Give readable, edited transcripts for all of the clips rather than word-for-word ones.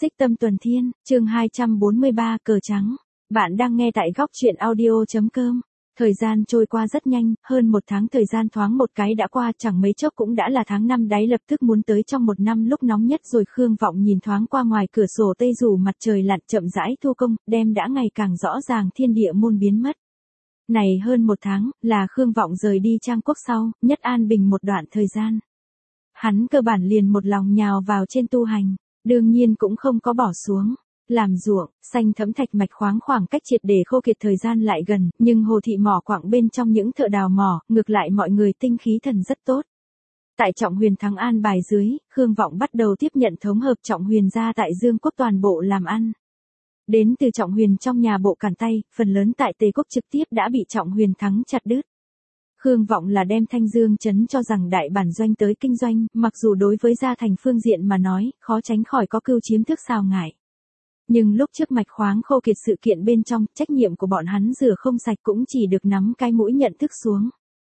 Xích Tâm Tuần Thiên, chương 243, cờ trắng. Bạn đang nghe tại góc truyện audio.com. Thời gian trôi qua rất nhanh, hơn một tháng thời gian thoáng một cái đã qua, chẳng mấy chốc cũng đã là tháng 5 đáy, lập tức muốn tới trong một năm lúc nóng nhất rồi. Khương Vọng nhìn thoáng qua ngoài cửa sổ tây rủ mặt trời lặn chậm rãi thu công, đêm đã ngày càng rõ ràng, thiên địa môn biến mất. Này hơn một tháng, là Khương Vọng rời đi Trang Quốc sau, nhất an bình một đoạn thời gian. Hắn cơ bản liền một lòng nhào vào trên tu hành, đương nhiên cũng không có bỏ xuống. Làm ruộng, xanh thẫm thạch mạch khoáng khoảng cách triệt để khô kiệt thời gian lại gần, nhưng hồ thị mỏ quặng bên trong những thợ đào mỏ, ngược lại mọi người tinh khí thần rất tốt. Tại Trọng Huyền thắng an bài dưới, Khương Vọng bắt đầu tiếp nhận thống hợp Trọng Huyền ra tại Dương Quốc toàn bộ làm ăn. Đến từ Trọng Huyền trong nhà bộ cản tay, phần lớn tại Tề Quốc trực tiếp đã bị Trọng Huyền thắng chặt đứt. Khương Vọng là đem Thanh Dương trấn cho rằng đại bản doanh tới kinh doanh, mặc dù đối với gia thành phương diện mà nói, khó tránh khỏi có cưu chiếm thức sao ngại. Nhưng lúc trước mạch khoáng khô kiệt sự kiện bên trong, trách nhiệm của bọn hắn rửa không sạch cũng chỉ được nắm cái mũi nhận thức xuống.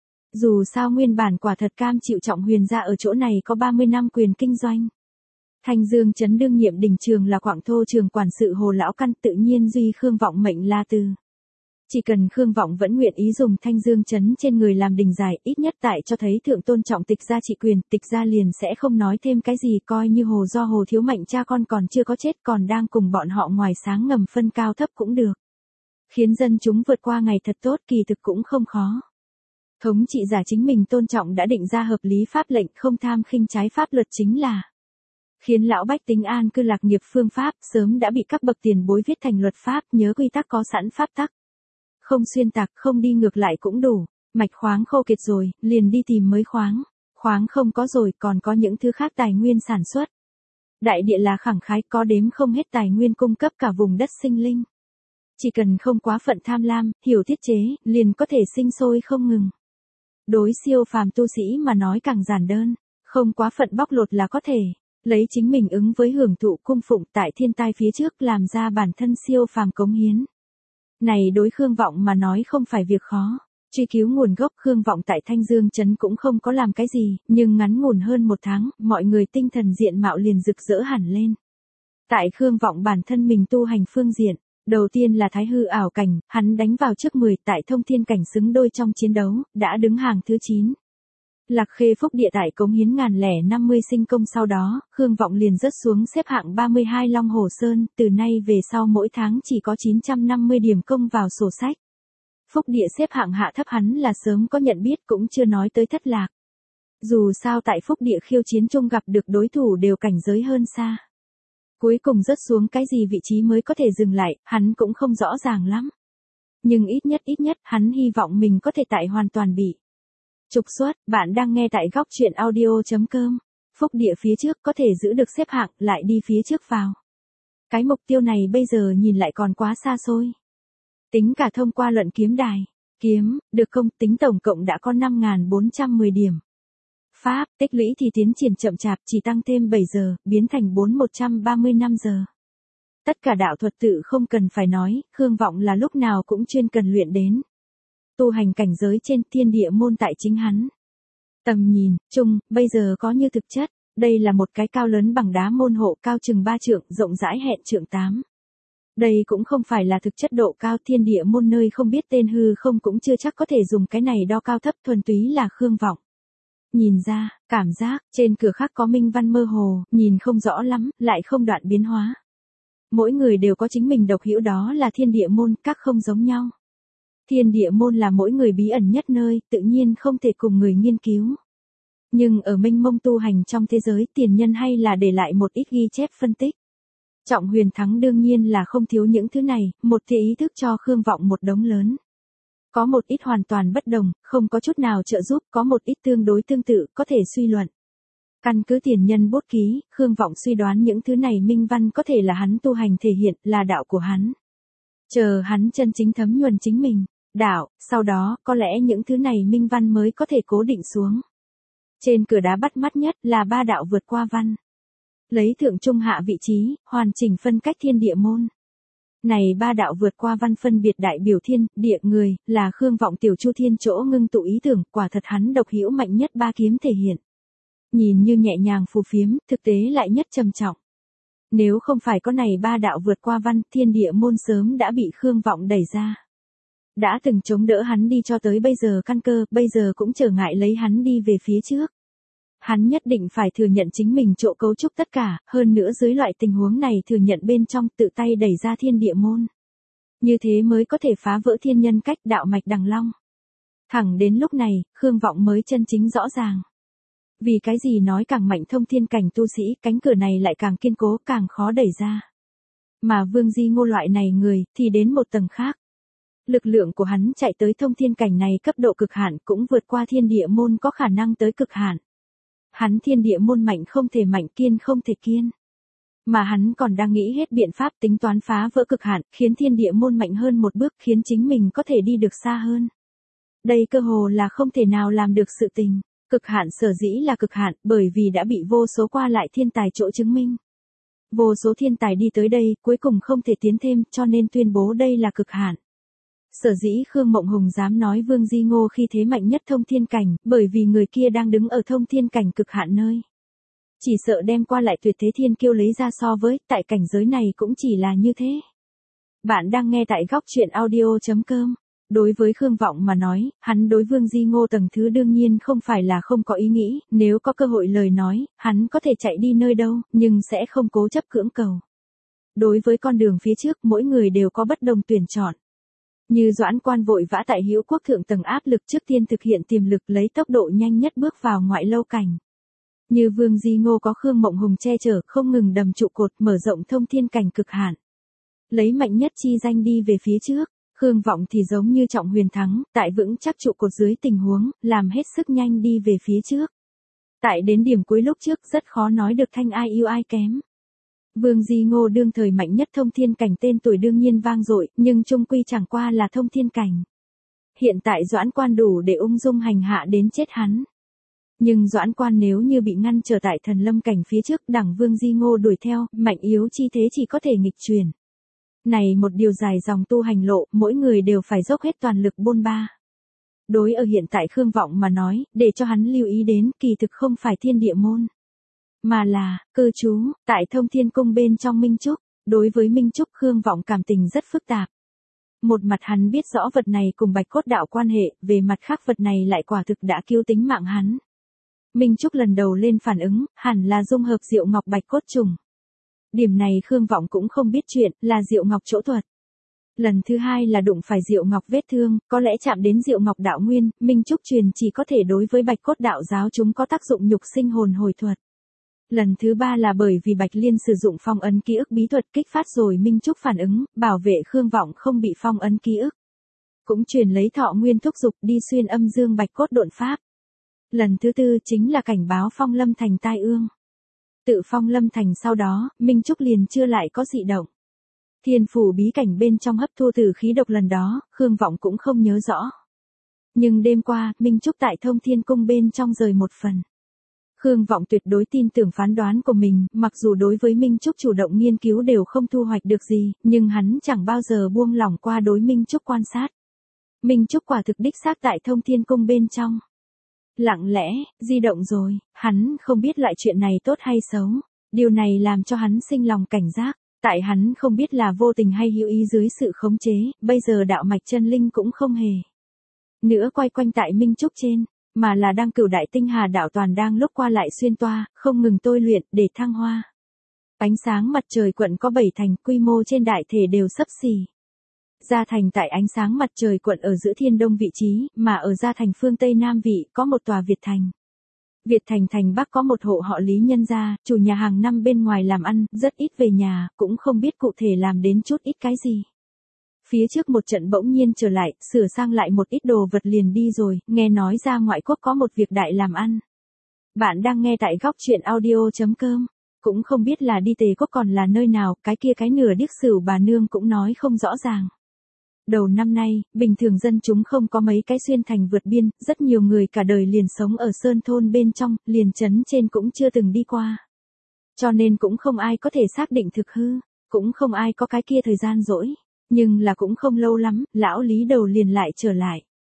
Dù sao nguyên bản quả thật cam chịu Trọng Huyền ra ở chỗ này có 30 năm quyền kinh doanh. Thanh Dương trấn đương nhiệm đình trường là Quảng Thô trường quản sự Hồ Lão Căn, tự nhiên duy Khương Vọng mệnh la từ. Chỉ cần Khương Vọng vẫn nguyện ý dùng Thanh Dương trấn trên người làm đình giải, ít nhất tại cho thấy thượng tôn trọng tịch gia trị quyền, tịch gia liền sẽ không nói thêm cái gì, coi như Hồ Thiếu Mạnh cha con còn chưa có chết, còn đang cùng bọn họ ngoài sáng ngầm phân cao thấp cũng được. Khiến dân chúng vượt qua ngày thật tốt, kỳ thực cũng không khó. Thống trị giả chính mình tôn trọng đã định ra hợp lý pháp lệnh, không tham khinh trái pháp luật chính là khiến lão bách tính an cư lạc nghiệp phương pháp, sớm đã bị các bậc tiền bối viết thành luật pháp, nhớ quy tắc có sẵn pháp tắc. Không xuyên tạc, không đi ngược lại cũng đủ. Mạch khoáng khô kiệt rồi, liền đi tìm mới khoáng. Khoáng không có rồi, còn có những thứ khác tài nguyên sản xuất. Đại địa là khẳng khái, có đếm không hết tài nguyên cung cấp cả vùng đất sinh linh. Chỉ cần không quá phận tham lam, hiểu tiết chế, liền có thể sinh sôi không ngừng. Đối siêu phàm tu sĩ mà nói càng giản đơn, không quá phận bóc lột là có thể. Lấy chính mình ứng với hưởng thụ cung phụng tại thiên tai phía trước, làm ra bản thân siêu phàm cống hiến. Này đối Khương Vọng mà nói không phải việc khó. Truy cứu nguồn gốc, Khương Vọng tại Thanh Dương trấn cũng không có làm cái gì, nhưng ngắn ngủn hơn một tháng, mọi người tinh thần diện mạo liền rực rỡ hẳn lên. Tại Khương Vọng bản thân mình tu hành phương diện, đầu tiên là Thái Hư ảo cảnh, hắn đánh vào trước 10, tại Thông Thiên cảnh xứng đôi trong chiến đấu, đã đứng hàng thứ 9. Lạc Khê Phúc Địa tại cống hiến 1050 sinh công sau đó, Khương Vọng liền rớt xuống xếp hạng 32 Long Hồ Sơn, từ nay về sau mỗi tháng chỉ có 950 điểm công vào sổ sách. Phúc Địa xếp hạng hạ thấp hắn là sớm có nhận biết, cũng chưa nói tới thất lạc. Dù sao tại Phúc Địa khiêu chiến chung gặp được đối thủ đều cảnh giới hơn xa. Cuối cùng rớt xuống cái gì vị trí mới có thể dừng lại, hắn cũng không rõ ràng lắm. Nhưng ít nhất hắn hy vọng mình có thể tại hoàn toàn bị trục xuất. Bạn đang nghe tại góc truyện audio.com. Phúc Địa phía trước có thể giữ được xếp hạng, lại đi phía trước vào. Cái mục tiêu này bây giờ nhìn lại còn quá xa xôi. Tính cả thông qua luận kiếm đài, kiếm, được không, tính tổng cộng đã có 5.410 điểm. Pháp, tích lũy thì tiến triển chậm chạp, chỉ tăng thêm 7 giờ, biến thành 135 giờ. Tất cả đạo thuật tự không cần phải nói, Khương Vọng là lúc nào cũng chuyên cần luyện đến. Tu hành cảnh giới trên thiên địa môn tại chính hắn. Tầm nhìn, chung, bây giờ có như thực chất, đây là một cái cao lớn bằng đá môn hộ cao chừng 3 trượng, rộng rãi hẹn trượng 8. Đây cũng không phải là thực chất độ cao, thiên địa môn nơi không biết tên hư không cũng chưa chắc có thể dùng cái này đo cao thấp, thuần túy là Khương Vọng. Nhìn ra, cảm giác, trên cửa khác có minh văn mơ hồ, nhìn không rõ lắm, lại không đoạn biến hóa. Mỗi người đều có chính mình độc hữu, đó là thiên địa môn, các không giống nhau. Thiên địa môn là mỗi người bí ẩn nhất nơi, tự nhiên không thể cùng người nghiên cứu. Nhưng ở mênh mông tu hành trong thế giới, tiền nhân hay là để lại một ít ghi chép phân tích. Trọng Huyền thắng đương nhiên là không thiếu những thứ này, một thì ý thức cho Khương Vọng một đống lớn. Có một ít hoàn toàn bất đồng, không có chút nào trợ giúp, có một ít tương đối tương tự, có thể suy luận. Căn cứ tiền nhân bút ký, Khương Vọng suy đoán những thứ này minh văn có thể là hắn tu hành thể hiện, là đạo của hắn. Chờ hắn chân chính thấm nhuần chính mình, đạo, sau đó, có lẽ những thứ này minh văn mới có thể cố định xuống. Trên cửa đá bắt mắt nhất là 3 đạo vượt qua văn. Lấy thượng trung hạ vị trí, hoàn chỉnh phân cách thiên địa môn. Này 3 đạo vượt qua văn phân biệt đại biểu thiên, địa, người, là Khương Vọng tiểu Chu Thiên chỗ ngưng tụ ý tưởng, quả thật hắn độc hữu mạnh nhất 3 kiếm thể hiện. Nhìn như nhẹ nhàng phù phiếm, thực tế lại nhất trầm trọng. Nếu không phải có này ba đạo vượt qua văn, thiên địa môn sớm đã bị Khương Vọng đẩy ra. Đã từng chống đỡ hắn đi cho tới bây giờ căn cơ, bây giờ cũng trở ngại lấy hắn đi về phía trước. Hắn nhất định phải thừa nhận chính mình trộn cấu trúc tất cả, hơn nữa dưới loại tình huống này thừa nhận bên trong tự tay đẩy ra thiên địa môn. Như thế mới có thể phá vỡ thiên nhân cách đạo mạch đằng long. Thẳng đến lúc này, Khương Vọng mới chân chính rõ ràng. Vì cái gì nói càng mạnh thông thiên cảnh tu sĩ, cánh cửa này lại càng kiên cố, càng khó đẩy ra. Mà Vương Di Ngô loại này người, thì đến một tầng khác. Lực lượng của hắn chạy tới thông thiên cảnh này cấp độ cực hạn cũng vượt qua thiên địa môn có khả năng tới cực hạn. Hắn thiên địa môn mạnh không thể mạnh, kiên không thể kiên. Mà hắn còn đang nghĩ hết biện pháp tính toán phá vỡ cực hạn, khiến thiên địa môn mạnh hơn một bước, khiến chính mình có thể đi được xa hơn. Đây cơ hồ là không thể nào làm được sự tình. Cực hạn sở dĩ là cực hạn, bởi vì đã bị vô số qua lại thiên tài chỗ chứng minh. Vô số thiên tài đi tới đây, cuối cùng không thể tiến thêm, cho nên tuyên bố đây là cực hạn. Sở dĩ Khương Mộng Hùng dám nói Vương Di Ngô khi thế mạnh nhất thông thiên cảnh, bởi vì người kia đang đứng ở thông thiên cảnh cực hạn nơi. Chỉ sợ đem qua lại tuyệt thế thiên kiêu lấy ra so với, tại cảnh giới này cũng chỉ là như thế. Bạn đang nghe tại góc truyện audio.com. Đối với Khương Vọng mà nói, hắn đối Vương Di Ngô tầng thứ đương nhiên không phải là không có ý nghĩ, nếu có cơ hội lời nói, hắn có thể chạy đi nơi đâu, nhưng sẽ không cố chấp cưỡng cầu. Đối với con đường phía trước, mỗi người đều có bất đồng tuyển chọn. Như Doãn Quan vội vã tại Hữu Quốc thượng tầng áp lực trước tiên thực hiện tiềm lực lấy tốc độ nhanh nhất bước vào ngoại lâu cảnh. Như Vương Di Ngô có Khương Mộng Hùng che chở, không ngừng đầm trụ cột mở rộng thông thiên cảnh cực hạn. Lấy mạnh nhất chi danh đi về phía trước. Khương Vọng thì giống như Trọng Huyền thắng, tại vững chắc trụ cột dưới tình huống, làm hết sức nhanh đi về phía trước. Tại đến điểm cuối lúc trước rất khó nói được thanh ai yêu ai kém. Vương Di Ngô đương thời mạnh nhất thông thiên cảnh tên tuổi đương nhiên vang dội, nhưng chung quy chẳng qua là thông thiên cảnh. Hiện tại Doãn Quan đủ để ung dung hành hạ đến chết hắn. Nhưng Doãn Quan nếu như bị ngăn trở tại thần lâm cảnh phía trước, đẳng Vương Di Ngô đuổi theo, mạnh yếu chi thế chỉ có thể nghịch chuyển. Này một điều dài dòng tu hành lộ, mỗi người đều phải dốc hết toàn lực bôn ba. Đối ở hiện tại Khương Vọng mà nói, để cho hắn lưu ý đến, kỳ thực không phải thiên địa môn. Mà là, cư trú, tại Thông Thiên Cung bên trong Minh Trúc. Đối với Minh Trúc Khương Vọng cảm tình rất phức tạp. Một mặt hắn biết rõ vật này cùng Bạch Cốt đạo quan hệ, về mặt khác vật này lại quả thực đã cứu tính mạng hắn. Minh Trúc lần đầu lên phản ứng, hẳn là dung hợp Diệu Ngọc Bạch Cốt trùng. Điểm này Khương Vọng cũng không biết chuyện, là Diệu Ngọc chỗ thuật. Lần thứ hai là đụng phải Diệu Ngọc vết thương, có lẽ chạm đến Diệu Ngọc đạo nguyên, Minh Trúc truyền chỉ có thể đối với Bạch Cốt đạo giáo chúng có tác dụng nhục sinh hồn hồi thuật. Lần thứ ba là bởi vì Bạch Liên sử dụng phong ấn ký ức bí thuật kích phát rồi Minh Trúc phản ứng, bảo vệ Khương Vọng không bị phong ấn ký ức. Cũng truyền lấy thọ nguyên thúc dục đi xuyên âm dương Bạch Cốt độn pháp. Lần thứ tư chính là cảnh báo Phong Lâm Thành tai ương. Tự Phong Lâm Thành sau đó, Minh Trúc liền chưa lại có dị động. Thiên phủ bí cảnh bên trong hấp thu tử khí độc lần đó, Khương Vọng cũng không nhớ rõ. Nhưng đêm qua, Minh Trúc tại Thông Thiên Cung bên trong rời một phần. Khương Vọng tuyệt đối tin tưởng phán đoán của mình, mặc dù đối với Minh Trúc chủ động nghiên cứu đều không thu hoạch được gì, nhưng hắn chẳng bao giờ buông lỏng qua đối Minh Trúc quan sát. Minh Trúc quả thực đích xác tại Thông Thiên Cung bên trong. Lặng lẽ, di động rồi, hắn không biết loại chuyện này tốt hay xấu. Điều này làm cho hắn sinh lòng cảnh giác. Tại hắn không biết là vô tình hay hữu ý dưới sự khống chế, bây giờ đạo mạch chân linh cũng không hề nữa quay quanh tại Minh Trúc trên, mà là đang Cửu Đại Tinh Hà đạo toàn đang lúc qua lại xuyên toa, không ngừng tôi luyện để thăng hoa. Ánh sáng mặt trời quận có 7 thành, quy mô trên đại thể đều xấp xỉ. Gia thành tại ánh sáng mặt trời quận ở giữa thiên đông vị trí, mà ở Gia thành phương Tây Nam vị có một tòa Việt thành. Việt thành thành Bắc có một hộ họ Lý nhân gia, chủ nhà hàng năm bên ngoài làm ăn, rất ít về nhà, cũng không biết cụ thể làm đến chút ít cái gì. Phía trước một trận bỗng nhiên trở lại, sửa sang lại một ít đồ vật liền đi rồi, nghe nói ra ngoại quốc có một việc đại làm ăn. Bạn đang nghe tại góc truyện audio.com. Cũng không biết là đi Tề Quốc còn là nơi nào, cái kia cái nửa điếc xửu bà nương cũng nói không rõ ràng. Đầu năm nay, bình thường dân chúng không có mấy cái xuyên thành vượt biên, rất nhiều người cả đời liền sống ở sơn thôn bên trong, liền trấn trên cũng chưa từng đi qua. Cho nên cũng không ai có thể xác định thực hư, cũng không ai có cái kia thời gian rỗi. Nhưng là cũng không lâu lắm, lão Lý đầu liền lại trở lại.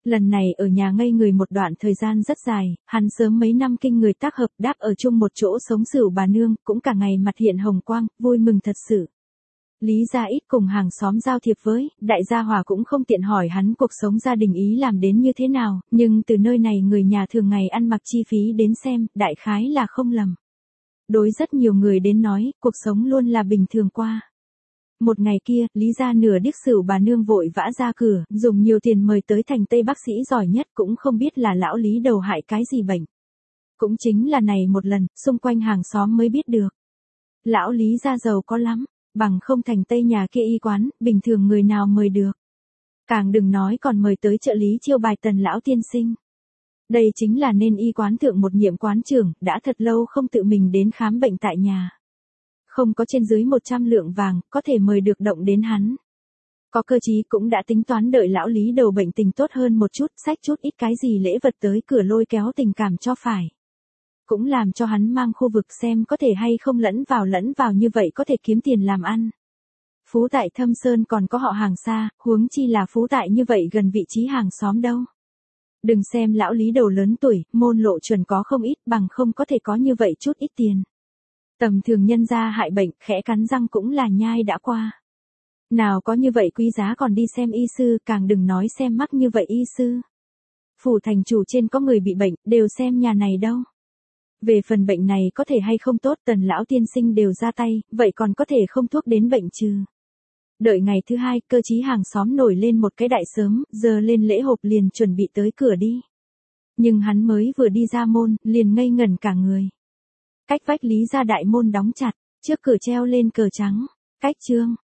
Lần này ở nhà ngây người một đoạn thời gian rất dài, hắn sớm mấy năm kinh người tác hợp đáp ở chung một chỗ sống Sửu bà nương, cũng cả ngày mặt hiện hồng quang, vui mừng thật sự. Lý gia ít cùng hàng xóm giao thiệp với, đại gia Hòa cũng không tiện hỏi hắn cuộc sống gia đình ý làm đến như thế nào, nhưng từ nơi này người nhà thường ngày ăn mặc chi phí đến xem, đại khái là không lầm. Đối rất nhiều người đến nói, cuộc sống luôn là bình thường qua. Một ngày kia, Lý gia nửa điếc Sửu bà nương vội vã ra cửa, dùng nhiều tiền mời tới thành Tây bác sĩ giỏi nhất, cũng không biết là lão Lý đầu hại cái gì bệnh. Cũng chính là này một lần, xung quanh hàng xóm mới biết được. Lão Lý gia giàu có lắm, bằng không thành Tây nhà kia y quán, bình thường người nào mời được. Càng đừng nói còn mời tới trợ lý chiêu bài Tần lão tiên sinh. Đây chính là nên y quán thượng một nhiệm quán trưởng, đã thật lâu không tự mình đến khám bệnh tại nhà. Không có trên dưới 100 lượng vàng, có thể mời được động đến hắn. Có cơ chí cũng đã tính toán đợi lão Lý đầu bệnh tình tốt hơn một chút, xách chút ít cái gì lễ vật tới cửa lôi kéo tình cảm cho phải. Cũng làm cho hắn mang khu vực xem có thể hay không lẫn vào như vậy có thể kiếm tiền làm ăn. Phú tại Thâm Sơn còn có họ hàng xa, huống chi là phú tại như vậy gần vị trí hàng xóm đâu. Đừng xem lão Lý đầu lớn tuổi, môn lộ chuẩn có không ít, bằng không có thể có như vậy chút ít tiền. Tầm thường nhân gia hại bệnh, khẽ cắn răng cũng là nhai đã qua. Nào có như vậy quý giá còn đi xem y sư, càng đừng nói xem mắc như vậy y sư. Phủ thành chủ trên có người bị bệnh, đều xem nhà này đâu. Về phần bệnh này có thể hay không tốt, Tần lão tiên sinh đều ra tay, vậy còn có thể không thuốc đến bệnh trừ. Đợi ngày thứ hai, cơ chí hàng xóm nổi lên một cái đại sớm, giờ lên lễ hộp liền chuẩn bị tới cửa đi. Nhưng hắn mới vừa đi ra môn, liền ngây ngẩn cả người. Cách vách Lý gia đại môn đóng chặt, trước cửa treo lên cờ trắng, cách trương.